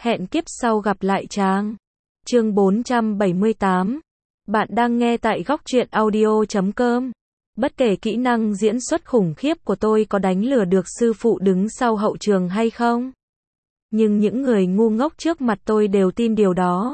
Hẹn kiếp sau gặp lại Trang. Chương 478. Bạn đang nghe tại góc truyện audio.com. Bất kể kỹ năng diễn xuất khủng khiếp của tôi có đánh lừa được sư phụ đứng sau hậu trường hay không, nhưng những người ngu ngốc trước mặt tôi đều tin điều đó.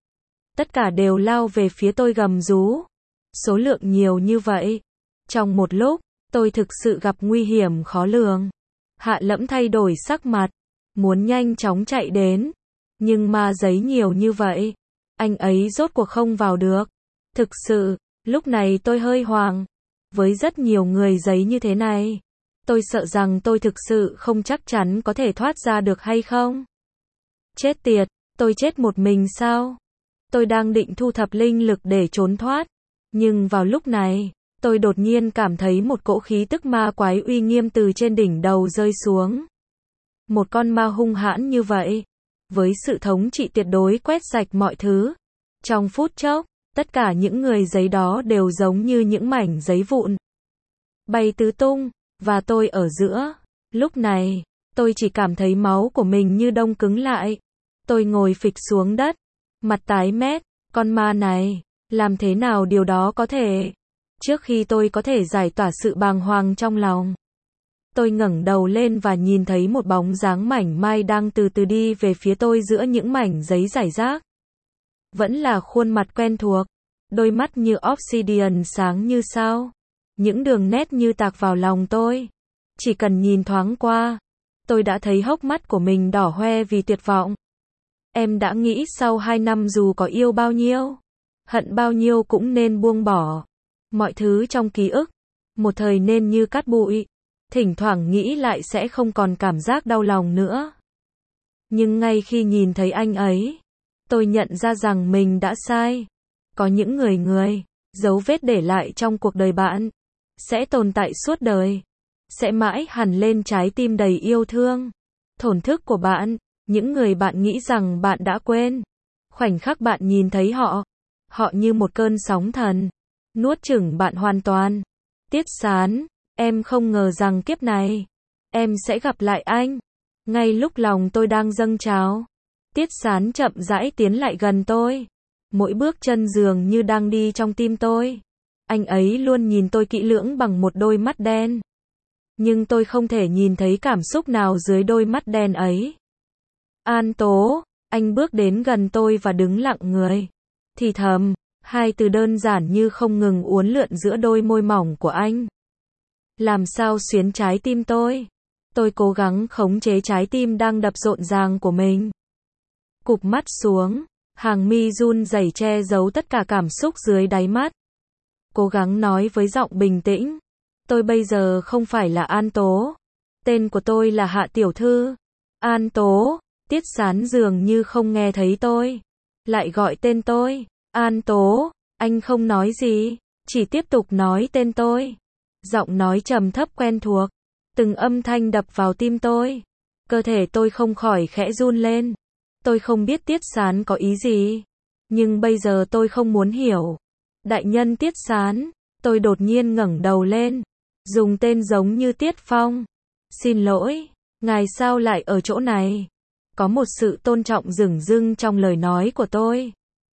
Tất cả đều lao về phía tôi gầm rú. Số lượng nhiều như vậy. Trong một lúc, tôi thực sự gặp nguy hiểm khó lường. Hạ Lẫm thay đổi sắc mặt, muốn nhanh chóng chạy đến. Nhưng ma giấy nhiều như vậy, anh ấy rốt cuộc không vào được. Thực sự, lúc này tôi hơi hoang. Với rất nhiều người giấy như thế này, tôi sợ rằng tôi thực sự không chắc chắn có thể thoát ra được hay không. Chết tiệt, tôi chết một mình sao? Tôi đang định thu thập linh lực để trốn thoát. Nhưng vào lúc này, tôi đột nhiên cảm thấy một cỗ khí tức ma quái uy nghiêm từ trên đỉnh đầu rơi xuống. Một con ma hung hãn như vậy, với sự thống trị tuyệt đối quét sạch mọi thứ. Trong phút chốc, tất cả những người giấy đó đều giống như những mảnh giấy vụn, bay tứ tung, và tôi ở giữa. Lúc này, tôi chỉ cảm thấy máu của mình như đông cứng lại. Tôi ngồi phịch xuống đất, mặt tái mét. Con ma này, làm thế nào điều đó có thể? Trước khi tôi có thể giải tỏa sự bàng hoàng trong lòng, tôi ngẩng đầu lên và nhìn thấy một bóng dáng mảnh mai đang từ từ đi về phía tôi giữa những mảnh giấy rải rác. Vẫn là khuôn mặt quen thuộc, đôi mắt như obsidian sáng như sao, những đường nét như tạc vào lòng tôi. Chỉ cần nhìn thoáng qua, tôi đã thấy hốc mắt của mình đỏ hoe vì tuyệt vọng. Em đã nghĩ sau 2 năm dù có yêu bao nhiêu, hận bao nhiêu cũng nên buông bỏ. Mọi thứ trong ký ức, một thời nên như cát bụi. Thỉnh thoảng nghĩ lại sẽ không còn cảm giác đau lòng nữa. Nhưng ngay khi nhìn thấy anh ấy, tôi nhận ra rằng mình đã sai. Có những người, dấu vết để lại trong cuộc đời bạn, sẽ tồn tại suốt đời. Sẽ mãi hằn lên trái tim đầy yêu thương. Thổn thức của bạn, những người bạn nghĩ rằng bạn đã quên. Khoảnh khắc bạn nhìn thấy họ, họ như một cơn sóng thần, nuốt chửng bạn hoàn toàn. Tiết Sán, em không ngờ rằng kiếp này, em sẽ gặp lại anh. Ngay lúc lòng tôi đang dâng trào, Tiết Sán chậm rãi tiến lại gần tôi. Mỗi bước chân dường như đang đi trong tim tôi. Anh ấy luôn nhìn tôi kỹ lưỡng bằng một đôi mắt đen. Nhưng tôi không thể nhìn thấy cảm xúc nào dưới đôi mắt đen ấy. An Tố, anh bước đến gần tôi và đứng lặng người. Thì thầm, hai từ đơn giản như không ngừng uốn lượn giữa đôi môi mỏng của anh. Làm sao xuyến trái tim tôi. Tôi cố gắng khống chế trái tim đang đập rộn ràng của mình. Cụp mắt xuống, hàng mi run rẩy che giấu tất cả cảm xúc dưới đáy mắt. Cố gắng nói với giọng bình tĩnh. Tôi bây giờ không phải là An Tố. Tên của tôi là Hạ Tiểu Thư. An Tố, Tiết Sán dường như không nghe thấy tôi. Lại gọi tên tôi. An Tố, anh không nói gì, chỉ tiếp tục nói tên tôi. Giọng nói trầm thấp quen thuộc, từng âm thanh đập vào tim tôi. Cơ thể tôi không khỏi khẽ run lên. Tôi không biết Tiết Sán có ý gì, nhưng bây giờ tôi không muốn hiểu. Đại nhân Tiết Sán, tôi đột nhiên ngẩng đầu lên, dùng tên giống như Tiết Phong. Xin lỗi, ngài sao lại ở chỗ này? Có một sự tôn trọng dửng dưng trong lời nói của tôi.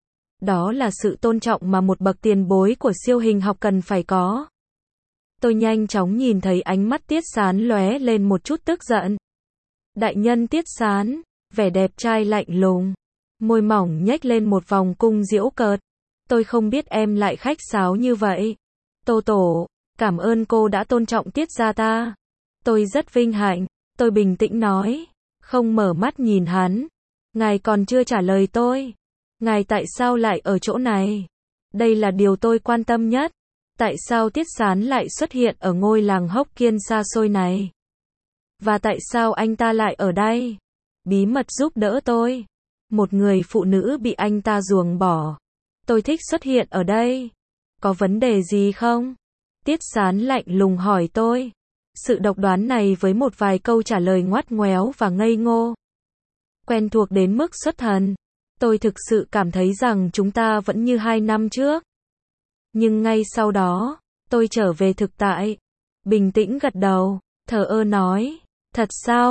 Đó là sự tôn trọng mà một bậc tiền bối của siêu hình học cần phải có. Tôi nhanh chóng nhìn thấy ánh mắt Tiết Sán lóe lên một chút tức giận. Đại nhân Tiết Sán, vẻ đẹp trai lạnh lùng, môi mỏng nhếch lên một vòng cung giễu cợt. Tôi không biết em lại khách sáo như vậy. Tô Tổ, cảm ơn cô đã tôn trọng Tiết gia ta. Tôi rất vinh hạnh, tôi bình tĩnh nói, không mở mắt nhìn hắn. Ngài còn chưa trả lời tôi. Ngài tại sao lại ở chỗ này? Đây là điều tôi quan tâm nhất. Tại sao Tiết Sán lại xuất hiện ở ngôi làng Hốc Kiên xa xôi này? Và tại sao anh ta lại ở đây? Bí mật giúp đỡ tôi. Một người phụ nữ bị anh ta ruồng bỏ. Tôi thích xuất hiện ở đây. Có vấn đề gì không? Tiết Sán lạnh lùng hỏi tôi. Sự độc đoán này với một vài câu trả lời ngoắt ngoéo và ngây ngô. Quen thuộc đến mức xuất thần. Tôi thực sự cảm thấy rằng chúng ta vẫn như 2 năm trước. Nhưng ngay sau đó, tôi trở về thực tại. Bình tĩnh gật đầu, thờ ơ nói, thật sao?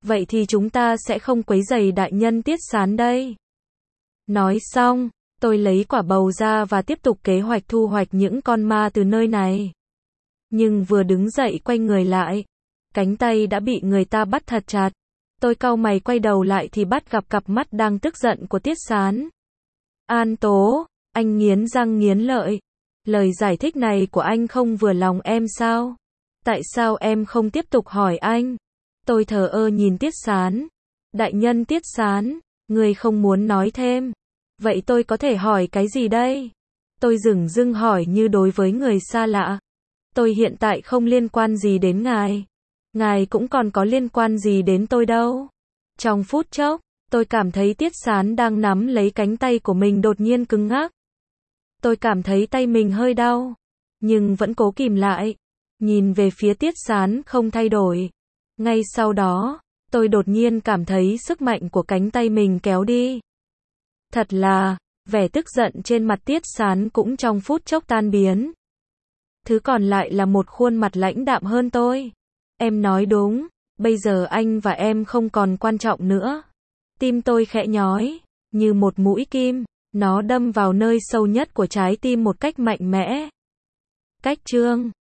Vậy thì chúng ta sẽ không quấy rầy đại nhân Tiết Sán đây. Nói xong, tôi lấy quả bầu ra và tiếp tục kế hoạch thu hoạch những con ma từ nơi này. Nhưng vừa đứng dậy quay người lại, cánh tay đã bị người ta bắt thật chặt. Tôi cau mày quay đầu lại thì bắt gặp cặp mắt đang tức giận của Tiết Sán. An Tố, anh nghiến răng nghiến lợi. Lời giải thích này của anh không vừa lòng em sao? Tại sao em không tiếp tục hỏi anh? Tôi thờ ơ nhìn Tiết Sán. Đại nhân Tiết Sán, người không muốn nói thêm. Vậy tôi có thể hỏi cái gì đây? Tôi dửng dưng hỏi như đối với người xa lạ. Tôi hiện tại không liên quan gì đến ngài. Ngài cũng còn có liên quan gì đến tôi đâu. Trong phút chốc, tôi cảm thấy Tiết Sán đang nắm lấy cánh tay của mình đột nhiên cứng ngắc. Tôi cảm thấy tay mình hơi đau, nhưng vẫn cố kìm lại. Nhìn về phía Tiết Sán không thay đổi. Ngay sau đó, tôi đột nhiên cảm thấy sức mạnh của cánh tay mình kéo đi. Thật là, vẻ tức giận trên mặt Tiết Sán cũng trong phút chốc tan biến. Thứ còn lại là một khuôn mặt lãnh đạm hơn tôi. Em nói đúng, bây giờ anh và em không còn quan trọng nữa. Tim tôi khẽ nhói, như một mũi kim, nó đâm vào nơi sâu nhất của trái tim một cách mạnh mẽ. Cách chương